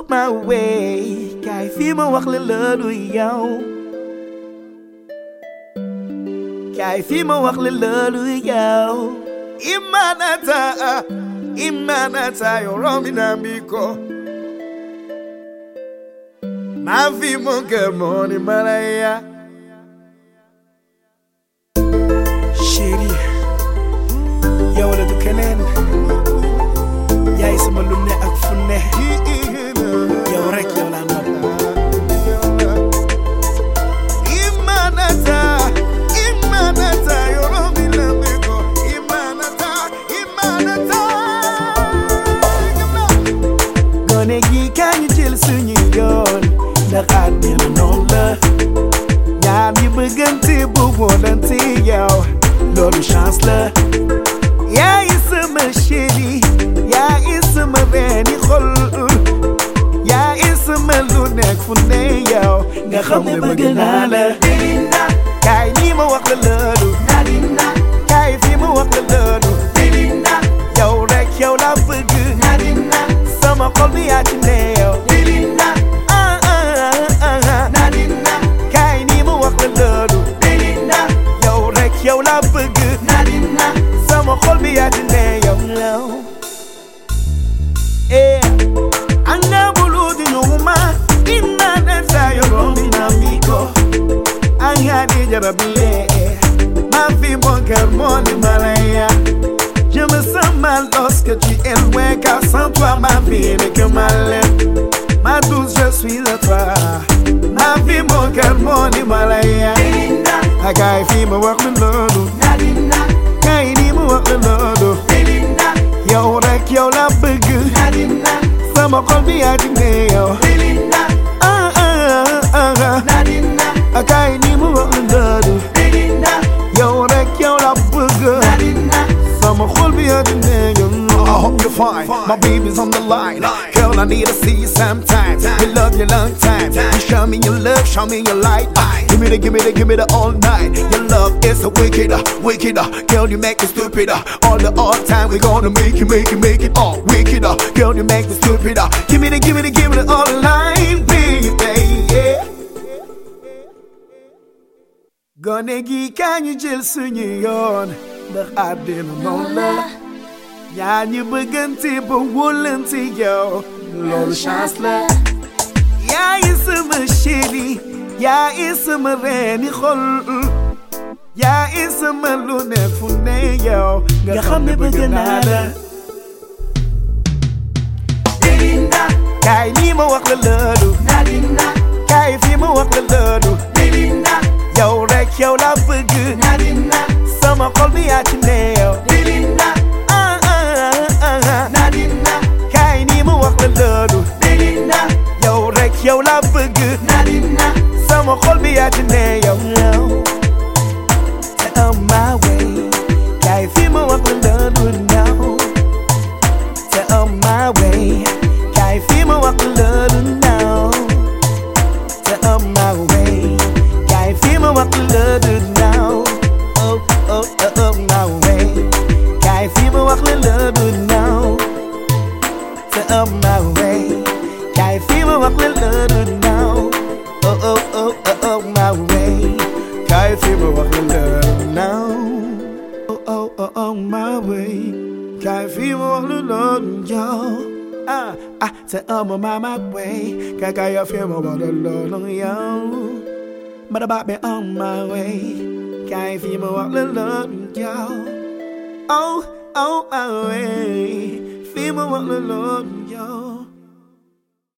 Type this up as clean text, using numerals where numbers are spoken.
my way kaay fii ma wax la loolu yow kaay fii ma wax la loolu yow Imanata yoromi na miko ma fi mon cœur mon Himalaya chérie yow la du keneen yaay sama lu ne ak fu ne yow rek yow la nopp Imanata yoromi na miko Imanata gone gi kañu jël suñu yoon ndax àddina noonu la ñaar ñi bëggante bu wóolante yow loolu chance la yaay sama chéri yaay sama reeni xol yaay sama lu nekk fu ne yow nga xam ne bëgg naa la kaay nii ma wax la loolu kaay fii ma wax la loolu yow rek yow la bëgg sama xol bi yaa ci ne yow kaay nii ma wax la loolu yow rek yow la bëgg sama xol bi yaa ci ne yow anga buludi nyuma Imanata yoromi na miko anga di jarabile ma fi mon cœur mon Himalaya. Je me sens mal lorsque tu es loin, car sans toi ma vie n'est que malheur. Ma douce, je suis à toi. Ma vie, mon cœur, mon Himalaya. Kaay fii ma wax la loolu. Kaay nii ma wax la loolu. Yow rek yow la bëgg. Sama xol bi yaa ci ne yow. Kaay nii ma wax la loolu. Yow rek yow la bëgg. Sama xol bi yaa ci ne yow. I hope you're fine. My baby's on the line. Girl, I need to see you sometime. We love you long time. You show me your love, show me your light. Give me the all night. Your love is so wicked. Girl, you make me stupid. All the time. We gonna make it all wicked. Girl, you make me stupid. Give me the all night, baby. Yeah. Gone gi kañu jël suñu yoon ndax àddina noonu la yaa ñu bëggante ba wóolante yow loolu chance la yaa sama chéri yaa sama reeni xol yaa sama lu ne fu ne yow nga xam ne bëgg naa la kaay nii ma wax la loolu kaay fii ma wax la loolu yow rek yow la bëgg sama xol bi yaa ci ne yow kaay nii ma wax la loolu yow rek yow la bëgg sama xol bi yaa ci ne yow te on my way kaay fii ma wax la loolu now te on my way kaay fii ma wax la loolu now te on my way kaay fii ma wax la loolu now oh my way kaay fii ma wax la loolu now te on my way kaay fii ma wax la loolu now oh my way kaay fii ma wax la loolu now oh my way kaay fii ma wax la loolu yow te on my way kaay fii ma wax la loolu yow but about me on my way kaay fii ma wax la loolu yow oh my way fii ma wax la loolu yow